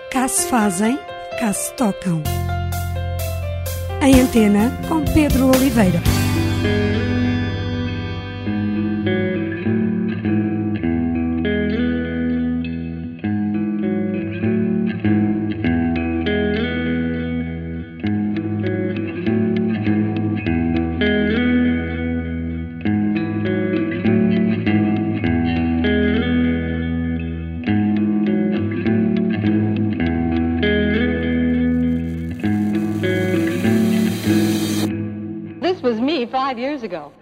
Cá se fazem, cá se tocam. Em Antena, com Pedro Oliveira. This was me 5 years ago.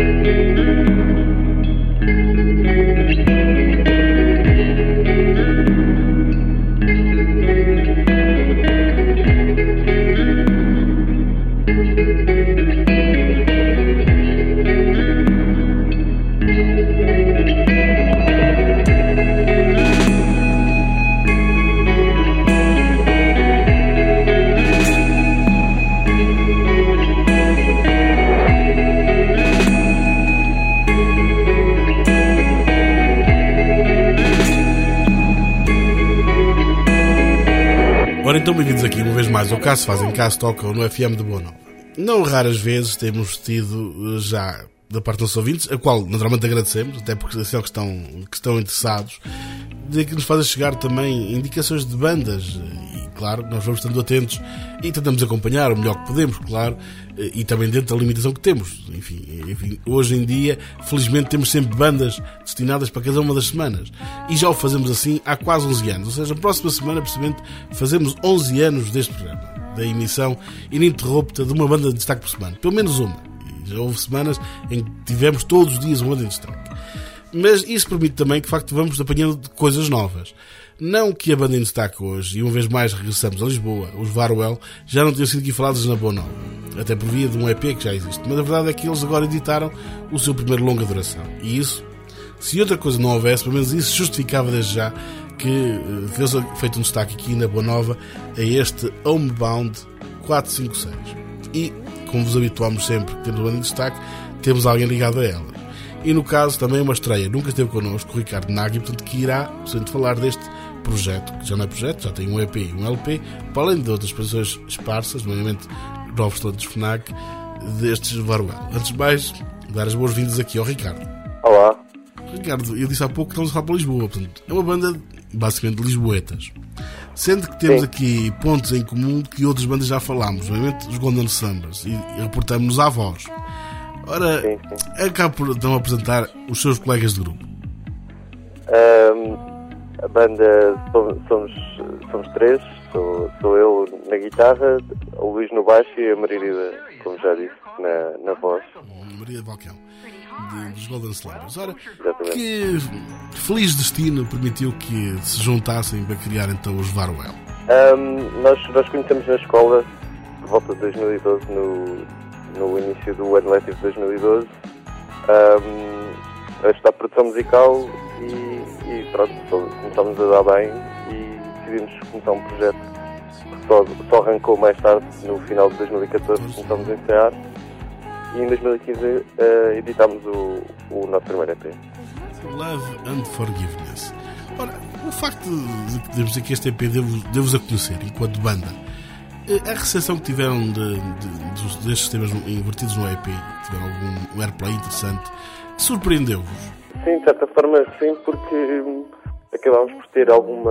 Ora, então bem-vindos aqui uma vez mais ao Cá se fazem, cá se tocam no FM de Boa Nova. Não raras vezes temos tido já da parte dos nossos ouvintes, a qual naturalmente agradecemos, até porque são que estão interessados, de que nos fazem chegar também indicações de bandas e claro, nós vamos estando atentos e tentamos acompanhar o melhor que podemos, claro, e também dentro da limitação que temos. Enfim, hoje em dia, felizmente temos sempre bandas destinadas para cada uma das semanas e já o fazemos assim há quase 11 anos, ou seja, a próxima semana, precisamente, fazemos 11 anos deste programa, da emissão ininterrupta de uma banda de destaque por semana, pelo menos uma. E já houve semanas em que tivemos todos os dias uma banda de destaque. Mas isso permite também que, de facto, vamos apanhando de coisas novas. Não que a banda em destaque hoje, e uma vez mais regressamos a Lisboa, os Varwell, já não tinham sido aqui falados na Boa Nova, até por via de um EP que já existe. Mas a verdade é que eles agora editaram o seu primeiro longa duração. E isso, se outra coisa não houvesse, pelo menos isso justificava desde já que fosse feito um destaque aqui na Boa Nova a este Homebound 456. E, como vos habituamos sempre que temos uma banda em destaque, temos alguém ligado a ela. E no caso também uma estreia, nunca esteve connosco, o Ricardo Nagy, portanto que irá, portanto, falar deste projeto, que já não é projeto, já tem um EP e um LP, para além de outras produções esparsas, nomeadamente novos talentos FNAC, destes Varwell. Antes de mais, dar as boas-vindas aqui ao Ricardo. Olá. Ricardo, eu disse há pouco que estamos a falar para Lisboa, portanto, é uma banda basicamente de lisboetas. Sendo que temos aqui pontos em comum que outras bandas já falámos, nomeadamente os Golden Summers, e reportamos-nos à voz. Ora, acabo por então apresentar os seus colegas de grupo. A banda somos três, sou eu na guitarra, o Luís no baixo e a Margarida, como já disse, na voz. Maria Balcão, dos Golden Slumbers. Ora, Exatamente. que feliz destino permitiu que se juntassem para criar então os Varwell? Nós conhecemos na escola, por volta de 2012, no início do ano letivo de 2012, a estudar produção musical e pronto, começámos a dar bem e decidimos começar um projeto que só arrancou mais tarde, no final de 2014 começámos a ensaiar e em 2015 editámos o nosso primeiro EP. Love and Forgiveness. Ora, o facto de dizer que este EP devo-vos a conhecer enquanto banda, a recepção que tiveram destes temas invertidos no EP, tiveram algum airplay interessante, surpreendeu-vos? Sim, de certa forma sim, porque acabámos por ter algum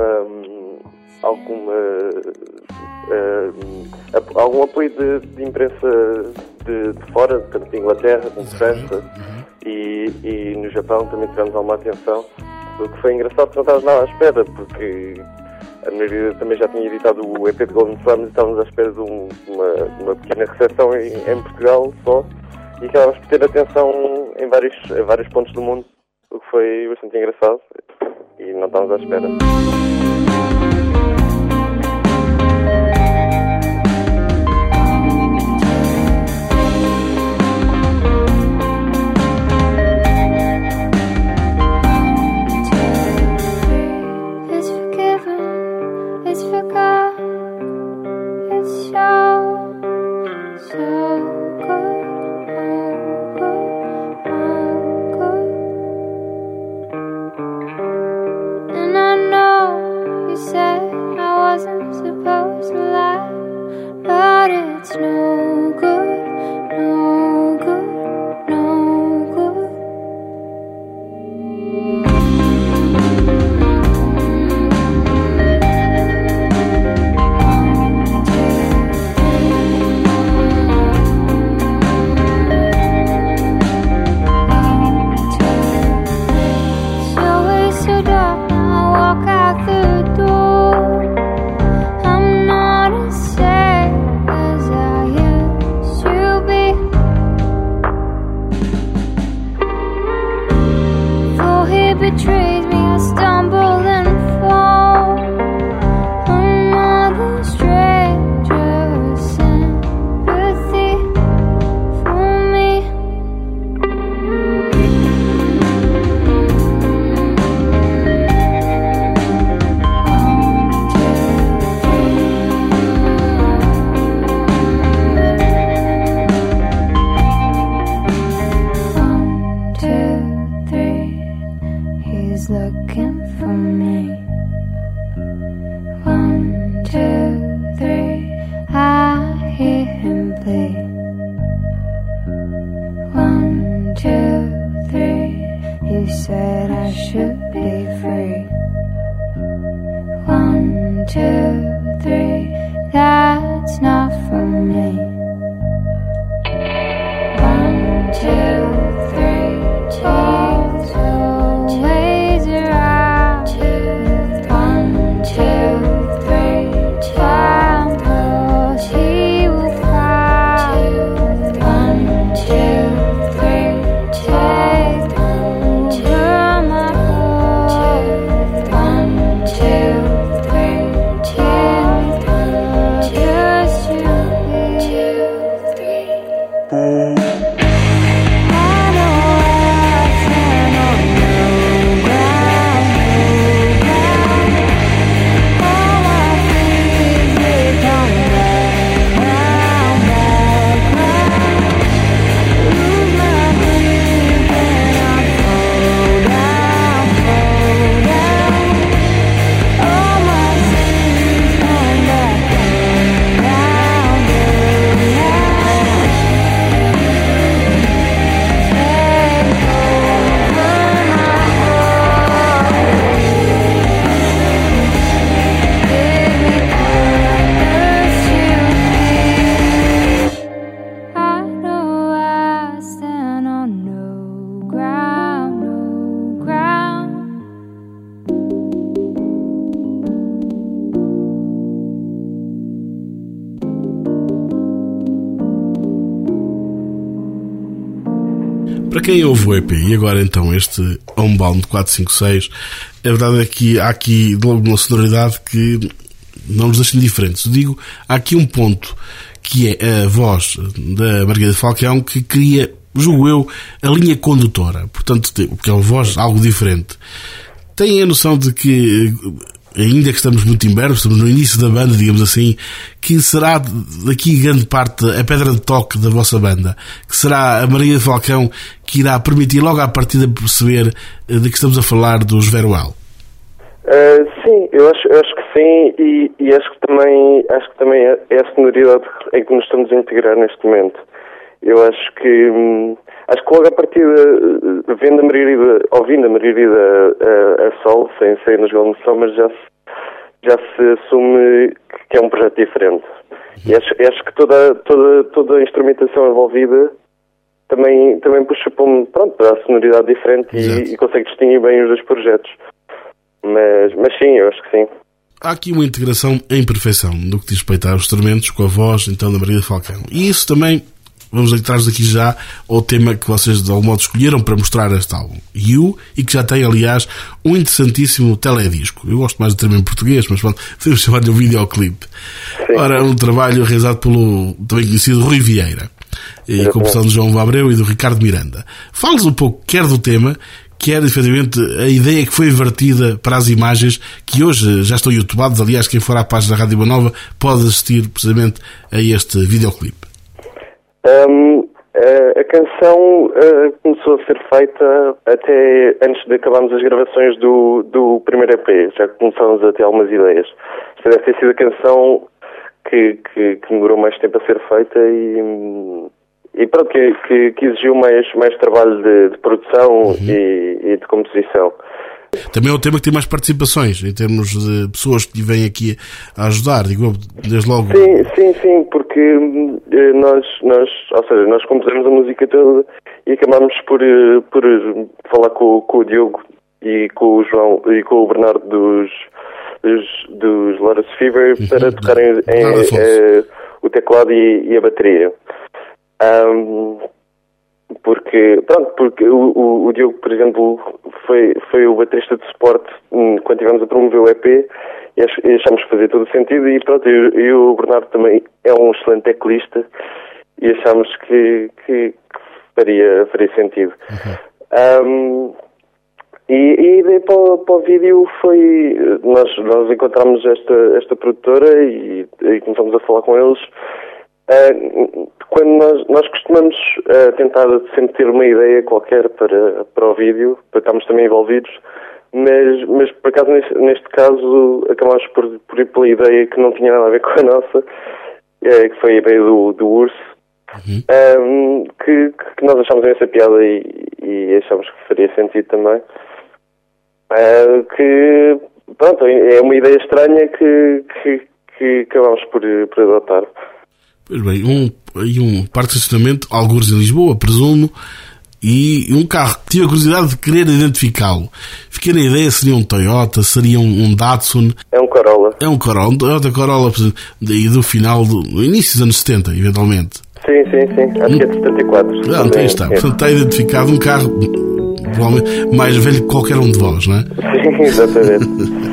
apoio de imprensa de fora, tanto de Inglaterra como de França e no Japão também tivemos alguma atenção, o que foi engraçado, porque não estávamos nada à espera, porque a maioria também já tinha editado o EP de Golden Summers e estávamos à espera de uma pequena recepção em Portugal só, e acabámos por ter atenção em vários pontos do mundo, o que foi bastante engraçado e não estávamos à espera. Wasn't 2, 3, that's not for me. 1, 2, 3, she's always around. 1, 2, 3, child, oh, she will find. 1, 2, 3, take over my heart. 1, 2, 3, till we come just you and me. I know I stand on no ground, all my fears they come back round. Lose my breath and I fall down. All my sins come back round. I know I stand on no ground, no ground. Para quem ouve o EP e agora então este Homebound 456, a verdade é que há aqui logo uma sonoridade que não nos deixa indiferentes. Eu digo, há aqui um ponto que é a voz da Margarida Falcão que cria, julgo eu, a linha condutora. Portanto, porque é uma voz algo diferente. Têm a noção de que, ainda que estamos muito em breve, estamos no início da banda, digamos assim, que será daqui grande parte a pedra de toque da vossa banda, que será a Margarida Falcão que irá permitir logo à partida perceber de que estamos a falar dos Veruel. Sim, eu acho que sim, e acho que também é a sonoridade em que nos estamos a integrar neste momento. Eu acho que logo a partida, ouvindo a Margarida a solo, sem nos Golden Summers, já se assume que é um projeto diferente. E acho que toda a instrumentação envolvida também puxa para a sonoridade diferente e consegue distinguir bem os dois projetos. Mas sim, eu acho que sim. Há aqui uma integração em perfeição do que diz respeito aos instrumentos com a voz então da Margarida Falcão. E isso também, vamos entrar aqui já ao tema que vocês de algum modo escolheram para mostrar este álbum, You, e que já tem aliás um interessantíssimo teledisco. Eu gosto mais do termo em português, mas pronto, podemos chamar-lhe um videoclipe. Ora, um trabalho realizado pelo também conhecido Rui Vieira, e a composição de João Vabreu e do Ricardo Miranda. Fale-nos um pouco, quer do tema, quer efetivamente a ideia que foi invertida para as imagens que hoje já estão youtubadas. Aliás, quem for à página da Rádio Boa Nova pode assistir precisamente a este videoclipe. A canção começou a ser feita até antes de acabarmos as gravações do primeiro EP. Já começámos a ter algumas ideias. Esta deve ter sido a canção que demorou mais tempo a ser feita e pronto, que exigiu mais trabalho de produção e de composição. Também é um tema que tem mais participações em termos de pessoas que vêm aqui a ajudar, digo eu, desde logo. Sim, porque nós compusemos a música toda e acabámos por falar com o Diogo e com o João e com o Bernardo dos Lotus Fever para tocarem o teclado e a bateria. Porque o Diogo, por exemplo, foi o baterista de suporte quando estivemos a promover o EP e achámos que fazia todo o sentido e o Bernardo também é um excelente teclista e achámos que faria sentido. E a ideia para o vídeo foi, nós encontramos esta produtora e começamos a falar com eles. Quando nós costumamos tentar sempre ter uma ideia qualquer para o vídeo, para estarmos também envolvidos, mas por acaso neste caso acabámos por ir pela ideia que não tinha nada a ver com a nossa, que foi a ideia do urso, que nós achámos essa piada e achámos que faria sentido também. Que pronto, é uma ideia estranha que acabamos por adotar. Pois bem, um parque de estacionamento, algures em Lisboa, presumo, e um carro. Tive a curiosidade de querer identificá-lo. Fiquei na ideia, seria um Toyota, seria um Datsun. É um Corolla. É um Corolla, um Toyota Corolla do final, do início dos anos 70, eventualmente. Sim. Acho que é de 74. Então está. Portanto, está identificado um carro provavelmente mais velho que qualquer um de vós, não é? Sim, exatamente.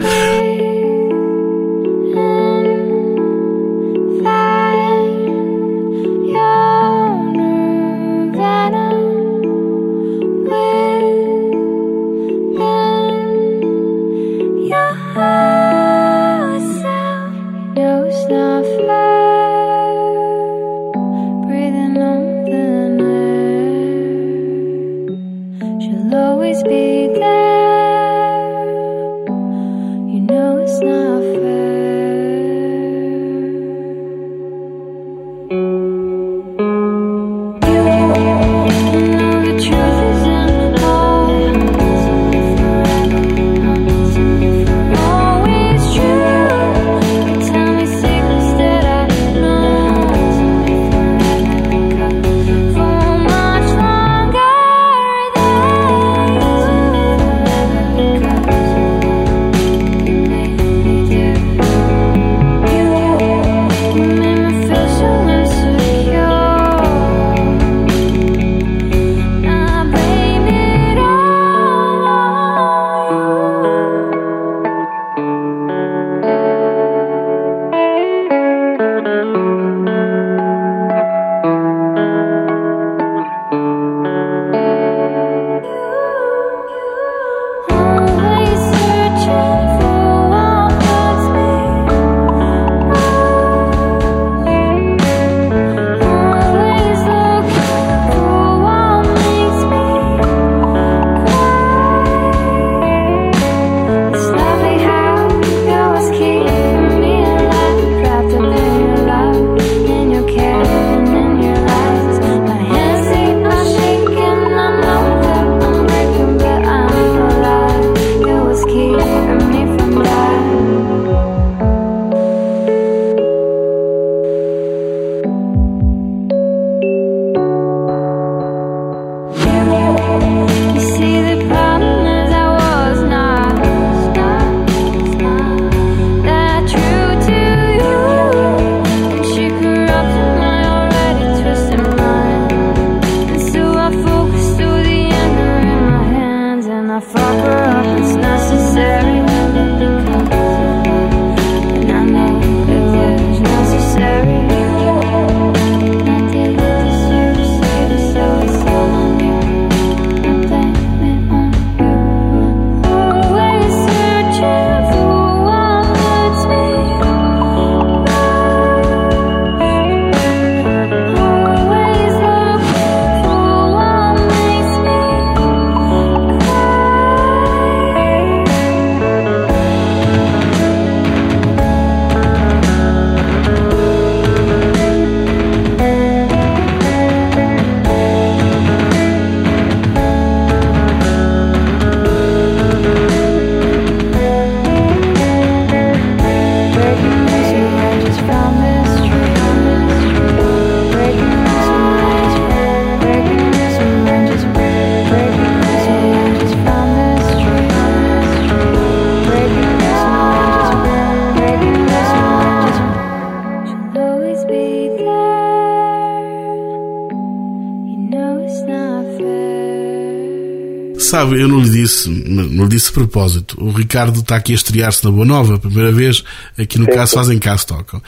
Sabe, eu não lhe disse de propósito. O Ricardo está aqui a estrear-se na Boa Nova, a primeira vez, aqui no Caso Fazem, Caso Tocam.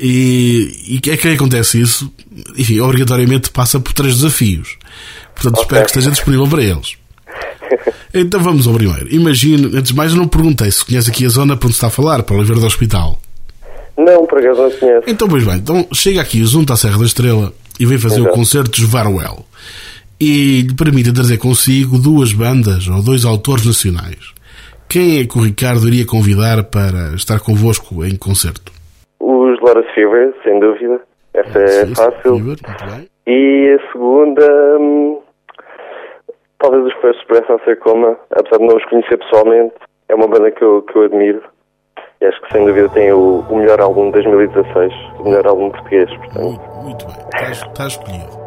E é que acontece isso, enfim, obrigatoriamente passa por 3 desafios. Portanto, espero que esteja disponível para eles. Então vamos ao primeiro. Imagino, antes de mais, eu não perguntei se conhece aqui a zona por onde está a falar, para Oliveira do Hospital. Não, por acaso não conheço. Então, pois bem, então chega aqui junto à Serra da Estrela e vem fazer o concerto de Varwell. E lhe permite trazer consigo 2 bandas ou 2 autores nacionais. Quem é que o Ricardo iria convidar para estar convosco em concerto? Os Lotus Fever, sem dúvida. Essa é fácil. Fever, muito bem. E a segunda, talvez os First Breath of Their Coma, apesar de não os conhecer pessoalmente, é uma banda que eu admiro e acho que sem dúvida tem o melhor álbum de 2016, o melhor álbum português, portanto. Muito bem, está escolhido.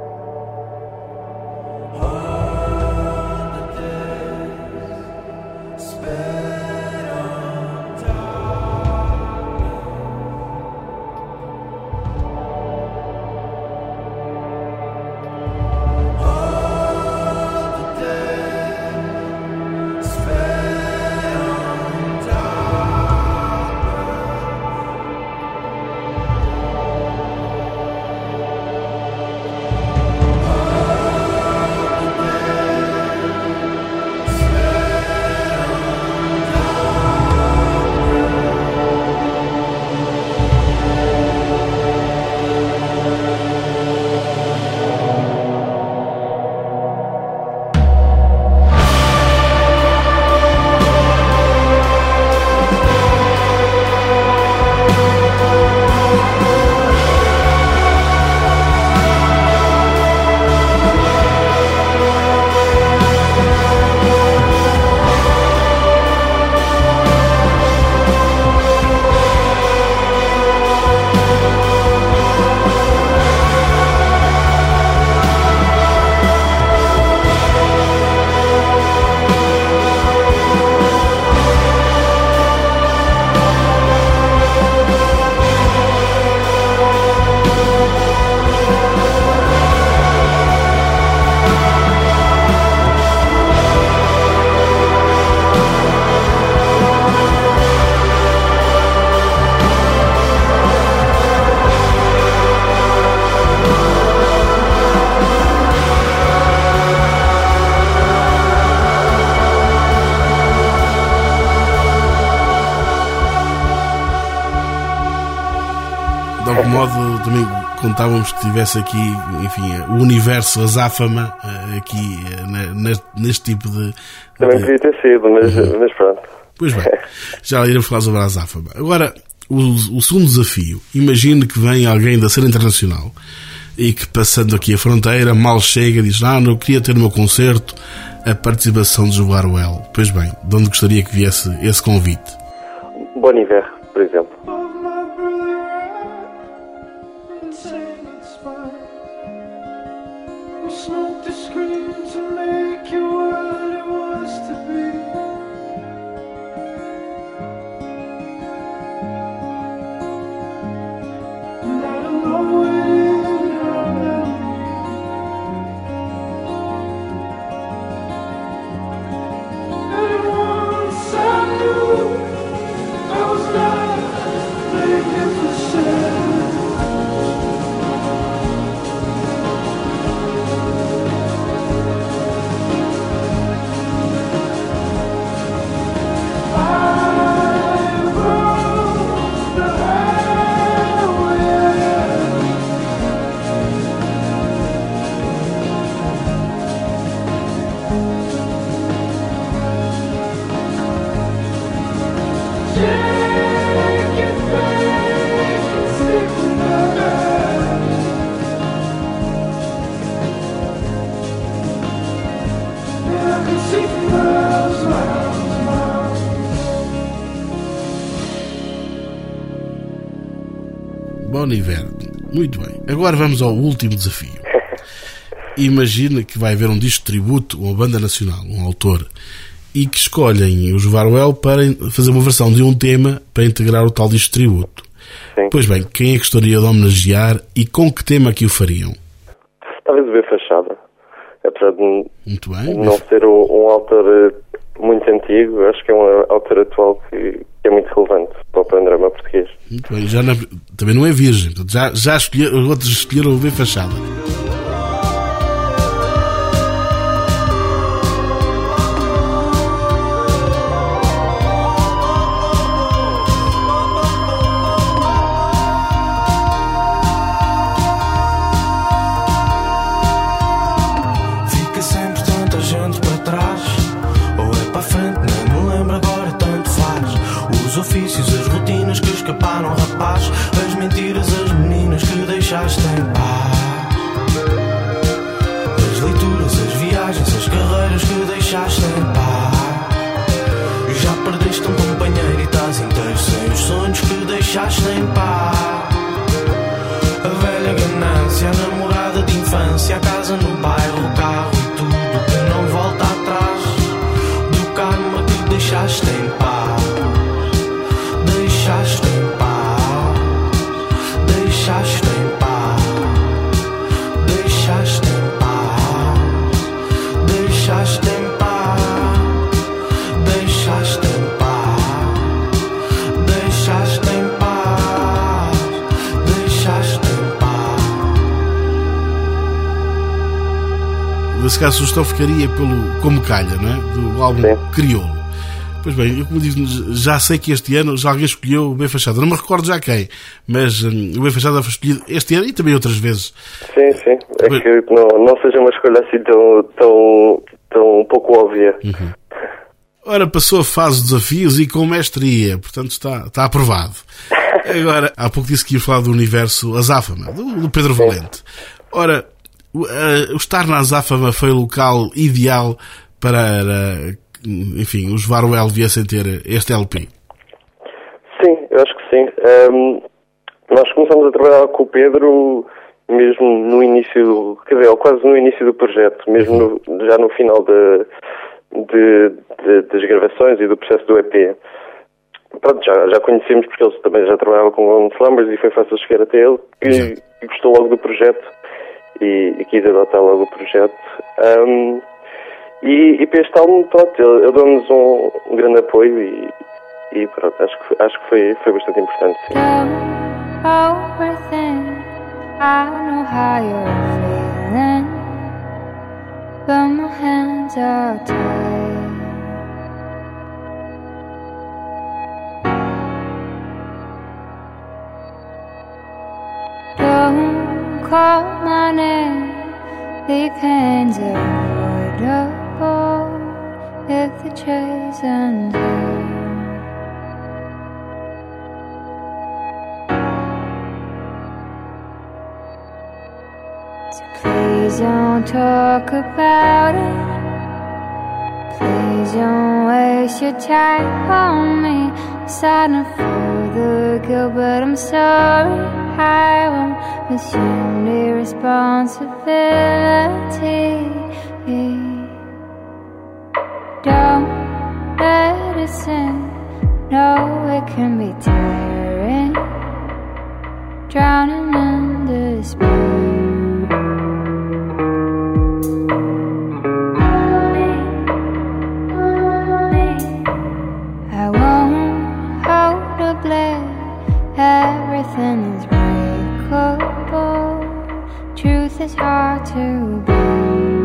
De algum modo também contávamos que tivesse aqui, enfim, o universo Azáfama aqui neste tipo de... Também podia ter sido, mas pronto. Pois bem, já iremos falar sobre a Azáfama. Agora, o segundo desafio. Imagine que vem alguém da cena internacional e que, passando aqui a fronteira, mal chega e diz: eu queria ter no meu concerto a participação de Jubaruel. Pois bem, de onde gostaria que viesse esse convite? Bon Iver, por exemplo. Bon Iver. Muito bem. Agora vamos ao último desafio. Imagina que vai haver um disco de tributo a uma banda nacional, um autor, e que escolhem o Jubaruel para fazer uma versão de um tema para integrar o tal disco de tributo. Sim. Pois bem, quem é que gostaria de homenagear e com que tema que o fariam? Talvez o B Fachada. Apesar de Muito bem. não ser um autor muito antigo, acho que é um autor atual que é muito relevante para o panorama português. Muito bem. Também não é virgem. Portanto, já outros escolheram o B Fachada. As leituras, as viagens, as carreiras que deixaste em paz. Já perdeste um companheiro e estás inteiro sem os sonhos que deixaste em paz. A velha ganância, a namorada de infância, a casa no bairro, o carro e tudo que não volta atrás. Do karma que deixaste em paz. Deixaste em paz. Deixaste em paz. Deixaste em paz. Deixaste em paz. Deixaste em paz. Deixaste em paz. Deixaste em paz. Nesse caso, a sugestão ficaria pelo Como Calha, não é? Do álbum Crioulo. Pois bem, eu como digo, já sei que este ano já alguém escolheu o B Fachada. Não me recordo já quem, mas o B Fachada foi escolhido este ano e também outras vezes. Sim, sim. É que não seja uma escolha assim tão pouco óbvia. Uhum. Ora, passou a fase de desafios e com mestria, portanto está aprovado. Agora, há pouco disse que ia falar do universo Azáfama, do Pedro Valente. Ora, o estar na Azáfama foi o local ideal para, enfim, os Varuel viessem ter este LP? Sim, eu acho que sim. Nós começamos a trabalhar com o Pedro mesmo no início, quer dizer, quase no início do projeto, mesmo já no final das gravações e do processo do EP. Pronto, já conhecemos porque ele também já trabalhava com Golden Slumbers e foi fácil chegar até ele e gostou logo do projeto e quis adotar logo o projeto. E para este álbum, pronto, ele deu-nos um grande apoio e pronto, acho que foi bastante importante, sim. I know how you're feeling, but my hands are tied. Don't call my name, the pain's avoidable if the chase ends here. So please don't talk about it. Please don't waste your time on me. I'm starting to feel the guilt, but I'm sorry I won't assume the responsibility. Don't let it sink. No, it can be tiring, drowning in despair. Everything is breakable. Truth is hard to bear.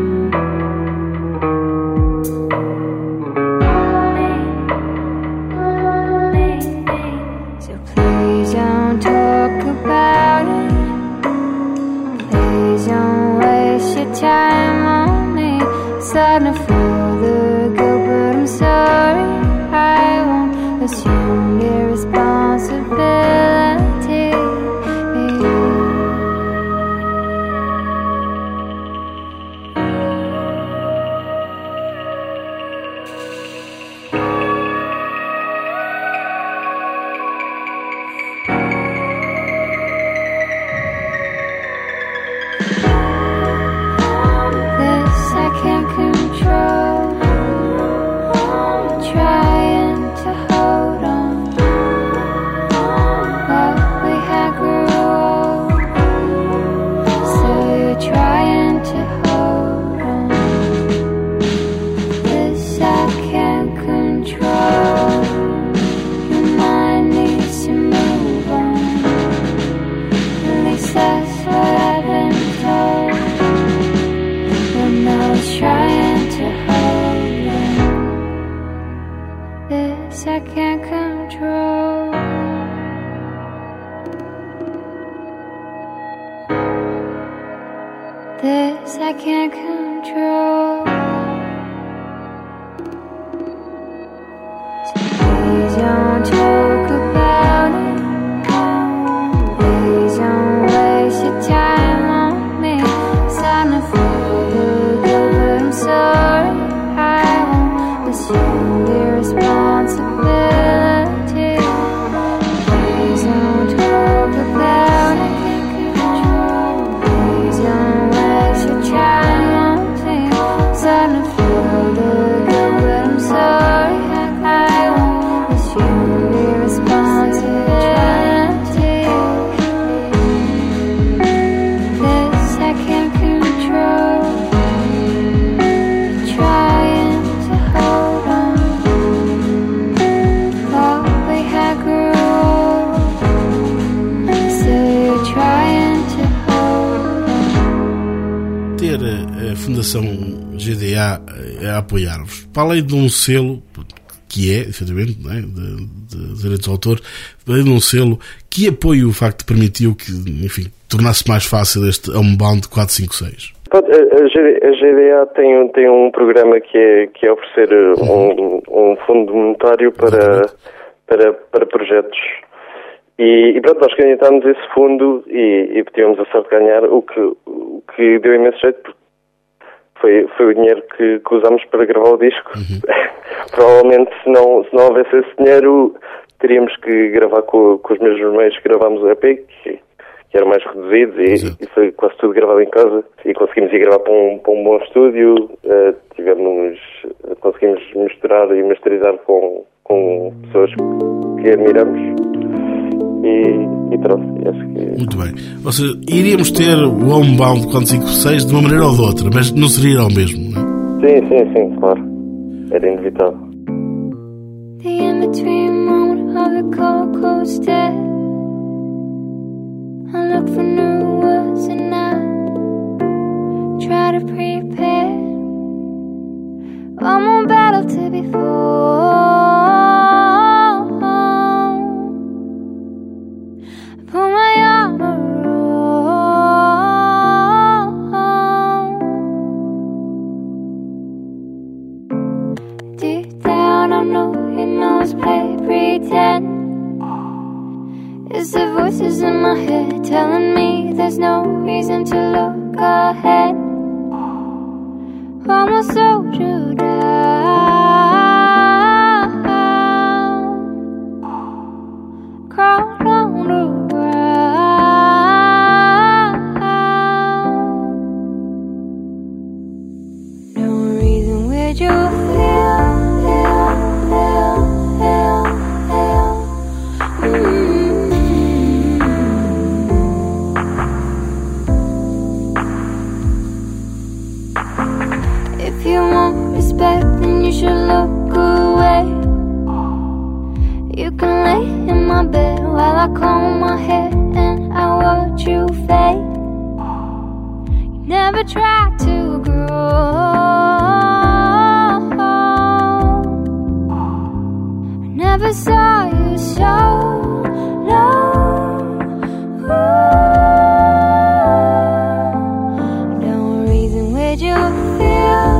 So please don't talk about it. Please don't waste your time on me. Starting to feel the guilt, but I'm sorry I won't assume the responsibility. This I can't control. Trying to hold on. What we had grew old. Still you're trying to hold on. This I can't control. Your mind needs to move on. At least that's what I've been told. When I was trying to hold on. This I can't control. This I can't control. So please don't talk about it. Please don't waste your time on me. It's time to feel the guilt, but I'm sorry I won't assume the responsibility. Fundação GDA a apoiar-vos? Para além de um selo, que é, efetivamente, não é, de direitos de autor, para além de um selo, que apoio o facto permitiu que, enfim, tornasse mais fácil este Homebound 456? A GDA tem um programa que é oferecer um fundo monetário para projetos. E pronto, nós candidatámos esse fundo e tivemos a sorte de ganhar, o que deu imenso jeito, porque foi o dinheiro que usámos para gravar o disco. Provavelmente, se não houvesse esse dinheiro, teríamos que gravar com os mesmos meios que gravámos o EP, que eram mais reduzidos, e foi quase tudo gravado em casa. E conseguimos ir gravar para um bom estúdio, conseguimos misturar e masterizar com pessoas que admiramos. E pronto, acho que... Muito bem. Ou seja, iríamos ter o Homebound 456 de uma maneira ou de outra, mas não seria ao mesmo, não é? Sim, claro. Era inevitável. The in-between moment of the cold coaster. I look for new words and I try to prepare one more battle to be fought. Pull my armor on. Deep down I know he knows play pretend. It's the voices in my head telling me there's no reason to look ahead. I'm a soldier down, crawled on the ground. No reason would you feel. If you want respect, then you should look away. You can lay in my bed while I comb my hair and I watch you fade. You never tried to grow. I never saw you so low. No reason would you feel.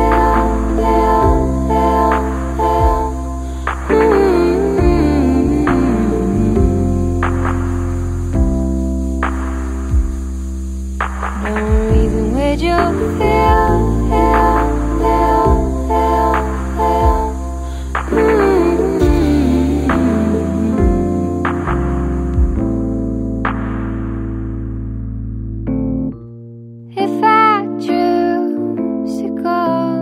If I choose to go,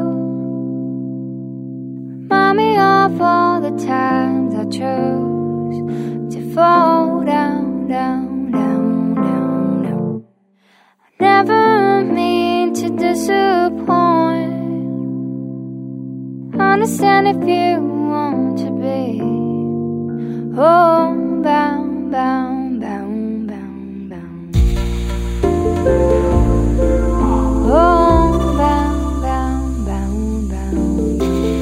remind me of all the times I chose to fall down, down, down, down, down. I never mean to disappoint. Understand if you want to be homebound, bound, bound, bound, bound. Homebound, bound, bound, bound.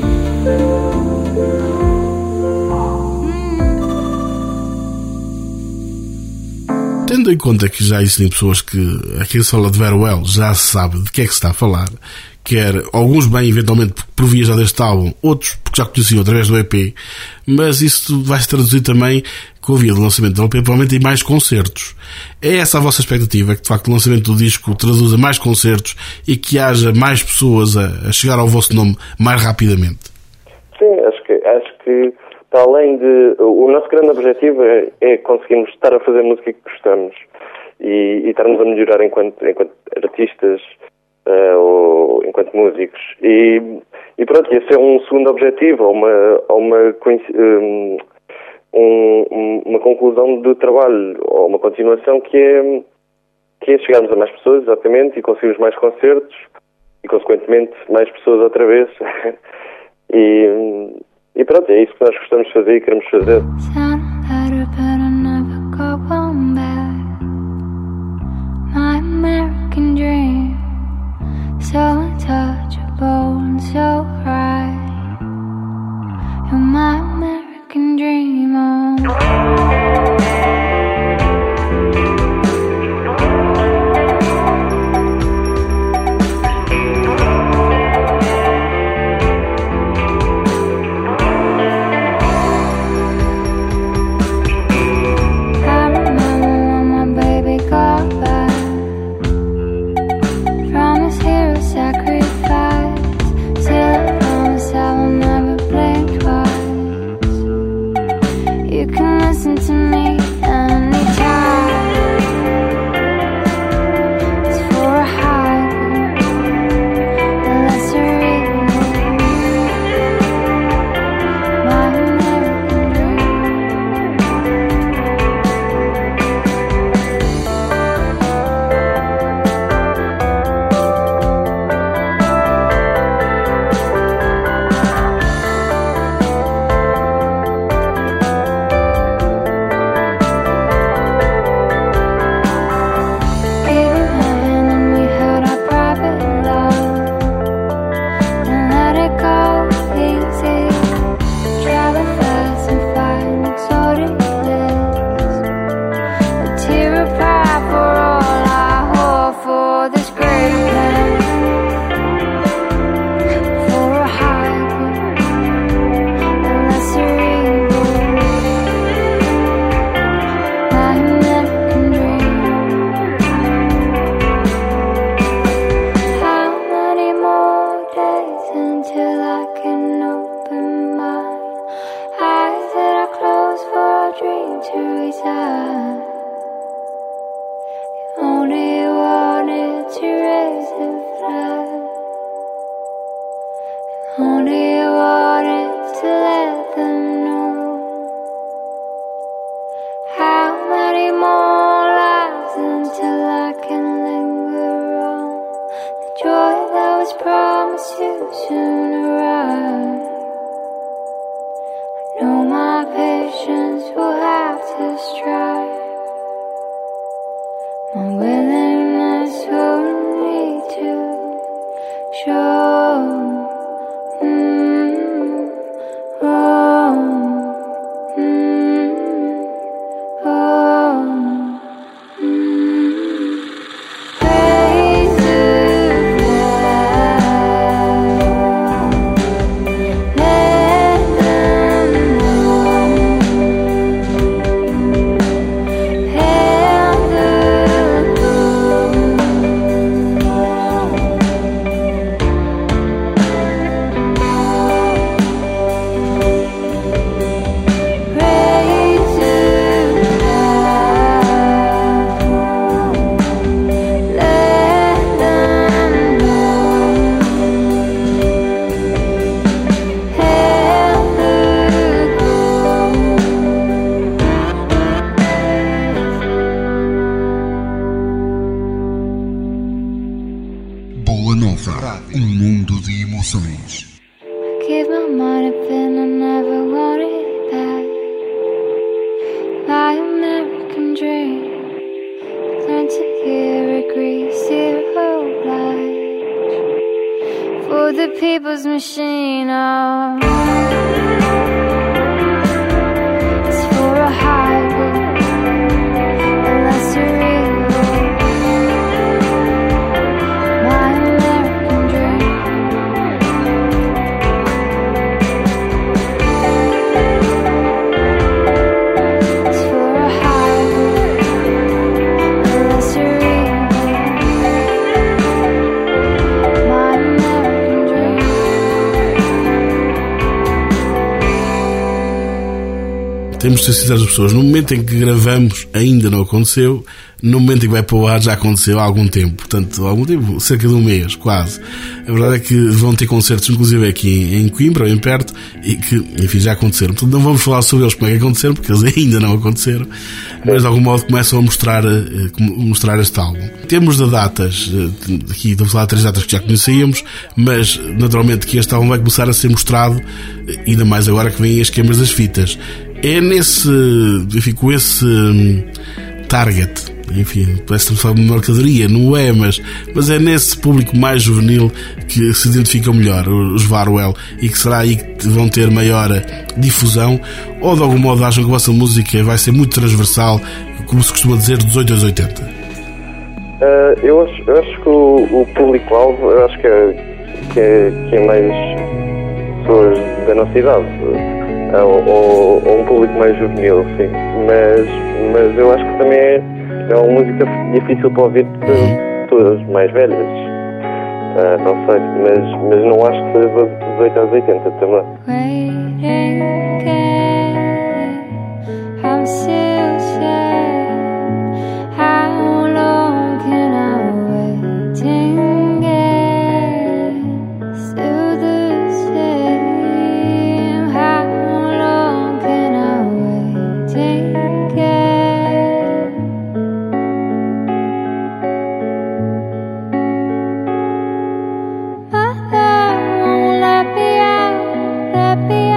Tendo em conta que já existem pessoas que aqui em Sola de Veruel já se sabe de que é que se está a falar, quer alguns bem eventualmente por via já deste álbum, outros porque já conheciam através do EP, mas isso vai se traduzir também com a via do lançamento do EP, provavelmente em mais concertos. É essa a vossa expectativa, que de facto o lançamento do disco traduza mais concertos e que haja mais pessoas a chegar ao vosso nome mais rapidamente? Sim, acho que para além de... O nosso grande objetivo é conseguirmos estar a fazer música que gostamos e estarmos a melhorar enquanto artistas ou enquanto músicos. E pronto, esse é um segundo objetivo, uma conclusão do trabalho, ou uma continuação que é chegarmos a mais pessoas, exatamente, e conseguirmos mais concertos e, consequentemente, mais pessoas outra vez. E pronto, é isso que nós gostamos de fazer e queremos fazer. My American dream, so Only wanted to raise the flood. Only wanted to let them know how many more lives until I can linger on. The joy that was promised you soon arrive. I know my patience will have to strive. My willingness will need to show. Boa Nova, mundo de emoções. Give my mind a pen, I never wanted that. My American dream. Learn to hear, agree, zero light. For the people's machine, oh. It's for a high good, a lesser evil. My American dream. It's for a high good, a lesser evil. My American dream. Temos de ser sinceros as pessoas. No momento em que gravamos ainda não aconteceu, no momento em que vai para o ar já aconteceu há algum tempo. Portanto, há algum tempo, cerca de um mês, quase. A verdade é que vão ter concertos, inclusive aqui em Coimbra, ou em perto, e que, enfim, já aconteceram. Portanto, não vamos falar sobre eles como é que aconteceram, porque eles ainda não aconteceram, mas de algum modo começam a mostrar este álbum. Em termos de datas, aqui estamos a falar de 3 datas que já conhecíamos, mas naturalmente que este álbum vai começar a ser mostrado, ainda mais agora que vêm as queimas das fitas. É nesse, enfim, com esse target, enfim, parece que estamos a falar de mercadoria, não é, mas é nesse público mais juvenil que se identificam melhor os Varwell, e que será aí que vão ter maior difusão, ou de algum modo acham que a vossa música vai ser muito transversal, como se costuma dizer, dos 8 aos 80? Eu acho que o público-alvo, eu acho que é mais pessoas da nossa idade, ou um público mais juvenil, sim, mas eu acho que também é uma música difícil para ouvir de pessoas mais velhas, não sei, mas não acho que seja dos 8 aos 80 também. Waiting again, I'm still sad. How long can I wait and get still the same? How long can I wait and get? My love won't let me out, let me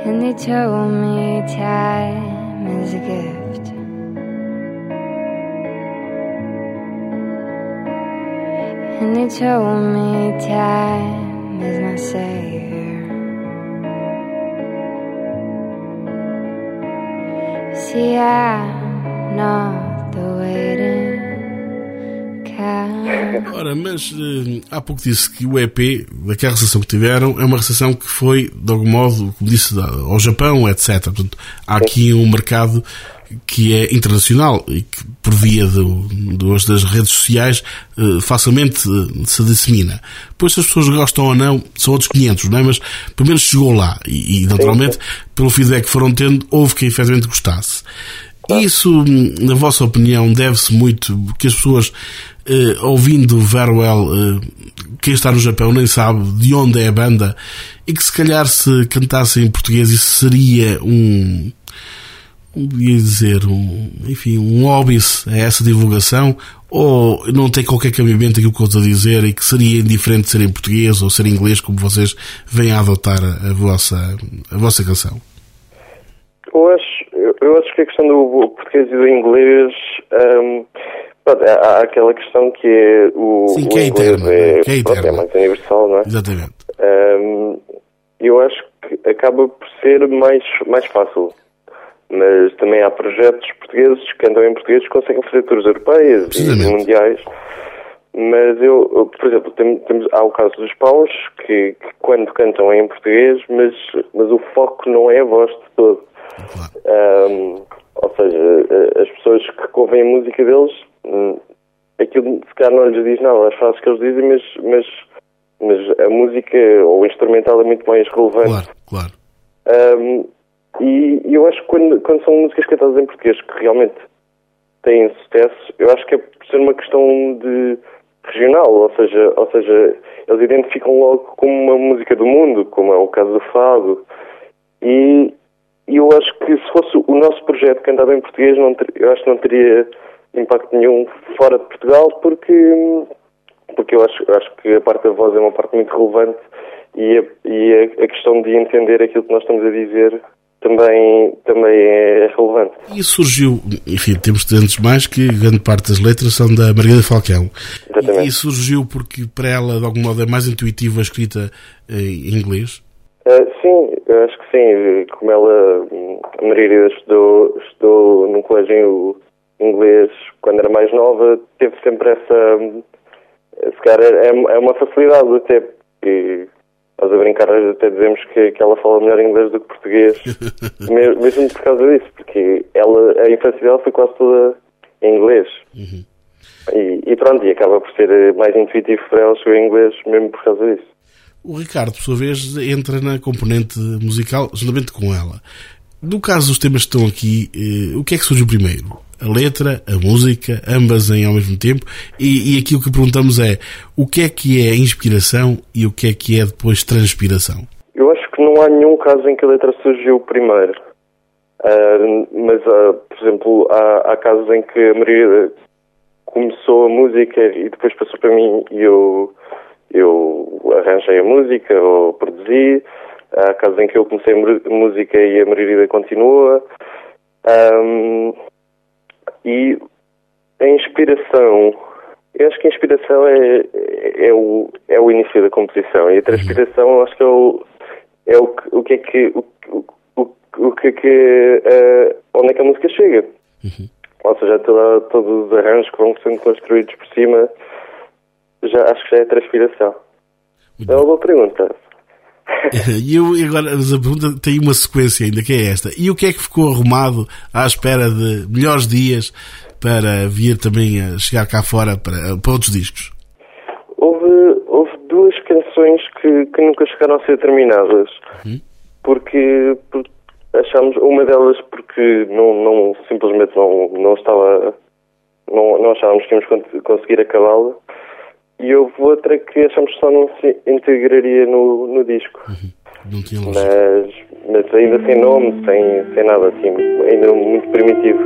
And they told me time is a gift. And they told me time is my savior. See, I'm not the waiting kind. Ora, mas há pouco disse que o EP, daquela recepção que tiveram, é uma recepção que foi, de algum modo, como disse, ao Japão, etc. Portanto, há aqui um mercado que é internacional e que, por via das redes sociais, facilmente se dissemina. Depois, se as pessoas gostam ou não, são outros 500, não é? Mas, pelo menos chegou lá. E naturalmente, pelo feedback que foram tendo, houve quem efetivamente gostasse. Isso, na vossa opinião, deve-se muito que as pessoas, ouvindo Verwell, quem está no Japão nem sabe de onde é a banda, e que se calhar se cantasse em português isso seria um óbice a essa divulgação, ou não tem qualquer cabimento aquilo que eu estou a dizer e que seria indiferente ser em português ou ser em inglês, como vocês vêm a adotar a vossa canção? Eu acho que a questão do português e do inglês, há aquela questão que é sim, que é eterna, é mais universal, não é? Exatamente. Eu acho que acaba por ser mais fácil, mas também há projetos portugueses que andam em português que conseguem fazer tours europeias e mundiais. Mas por exemplo, há o caso dos Paus, que quando cantam é em português, mas o foco não é a voz de todo. Claro. Ou seja, as pessoas que ouvem a música deles, aquilo se calhar não lhes diz nada, as frases que eles dizem, mas a música ou o instrumental é muito mais relevante. Claro. E eu acho que quando são músicas cantadas em português que realmente têm sucesso, eu acho que é por ser uma questão de regional, ou seja, eles identificam logo como uma música do mundo, como é o caso do fado. E eu acho que se fosse o nosso projeto cantado em português, eu acho que não teria impacto nenhum fora de Portugal, porque eu acho que a parte da voz é uma parte muito relevante e a questão de entender aquilo que nós estamos a dizer também é relevante. E surgiu, enfim, temos antes mais que grande parte das letras são da Margarida Falcão. Exatamente. E surgiu porque para ela, de algum modo, é mais intuitiva a escrita em inglês? Sim, eu acho que sim. Como a Margarida estudou num colégio inglês quando era mais nova, teve sempre essa... Se calhar é uma facilidade até, porque nós a brincar até dizemos que ela fala melhor inglês do que português, mesmo por causa disso, porque a infância dela foi quase toda em inglês. Uhum. E pronto, e acaba por ser mais intuitivo para ela chegar em inglês mesmo por causa disso. O Ricardo, por sua vez, entra na componente musical juntamente com ela. No caso dos temas que estão aqui, o que é que surgiu primeiro? A letra, a música, ambas ao mesmo tempo? E aqui o que perguntamos é, o que é inspiração e o que é depois transpiração? Eu acho que não há nenhum caso em que a letra surgiu primeiro. Mas, por exemplo, há casos em que a Maria começou a música e depois passou para mim e eu arranjei a música ou produzi. Há casos em que eu comecei a música e a Margarida continua. E a inspiração, eu acho que a inspiração é o início da composição, e a transpiração eu acho que onde é que a música chega. Uhum. Ou seja, todos os arranjos que vão sendo construídos por cima, acho que já é transpiração. É uma boa pergunta. E agora a pergunta tem uma sequência ainda, que é esta. E o que é que ficou arrumado à espera de melhores dias para vir também a chegar cá fora para outros discos? Houve duas canções que nunca chegaram a ser terminadas. Porque achámos, uma delas porque não simplesmente não estava, não achávamos que íamos conseguir acabá-la. E houve outra que achamos que só não se integraria no disco. Não tinha lógica. Mas ainda sem nome, sem nada assim, ainda muito primitivo.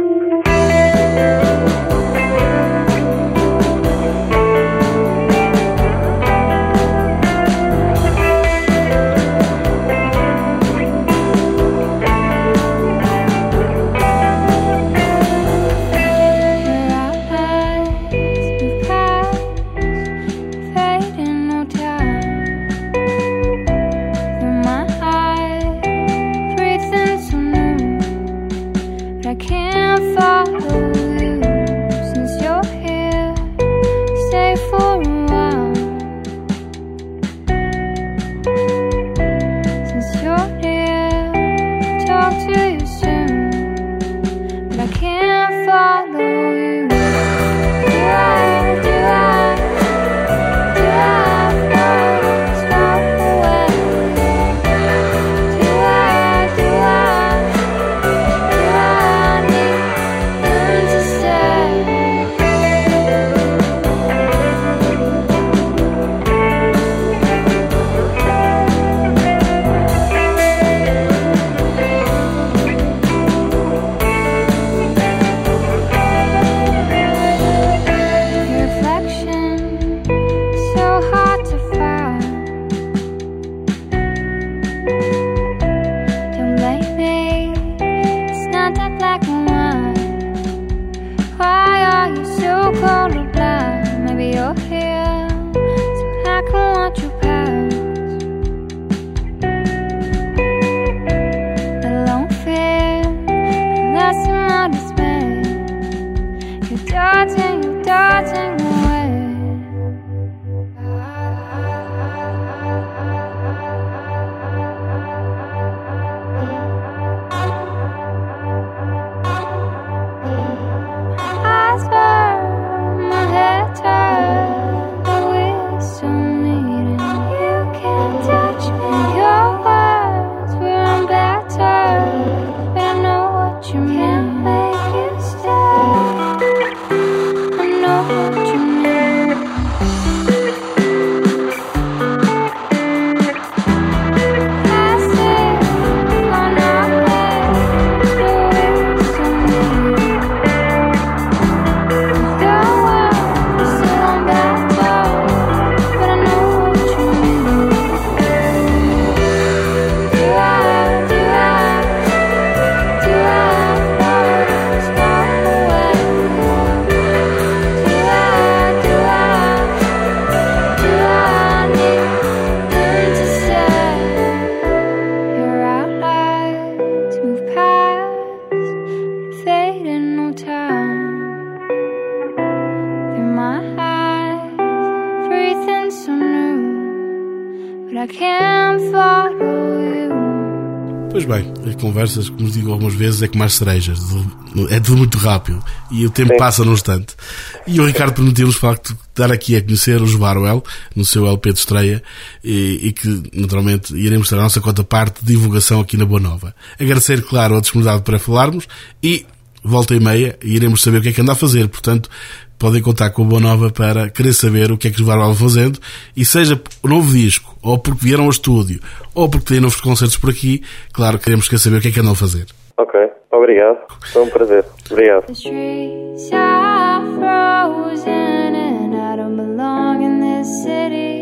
I can't follow you. Pois bem, as conversas, como digo algumas vezes, é como as cerejas. É tudo muito rápido. E o tempo passa num instante. E o Ricardo permitiu-nos, de facto, dar aqui a conhecer os Barwell, no seu LP de estreia, e que, naturalmente, iremos ter a nossa cota parte de divulgação aqui na Boa Nova. Agradecer, claro, a disponibilidade para falarmos e, volta e meia, iremos saber o que é que anda a fazer. Portanto, podem contar com a Boa Nova para querer saber o que é que os Barwell vão fazendo, e seja o novo disco, ou porque vieram ao estúdio, ou porque têm novos concertos por aqui, claro, queremos saber o que é que andam a fazer. Ok, obrigado. Foi um prazer. Obrigado. The streets are frozen and I don't belong in this city.